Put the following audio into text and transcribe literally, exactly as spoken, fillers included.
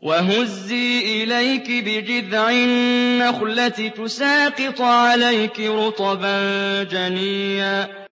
وَهُزِّي إِلَيْكِ بِجِذْعِ النَّخْلَةِ تُسَاقِطْ عَلَيْكِ رُطَبًا جَنِيًّا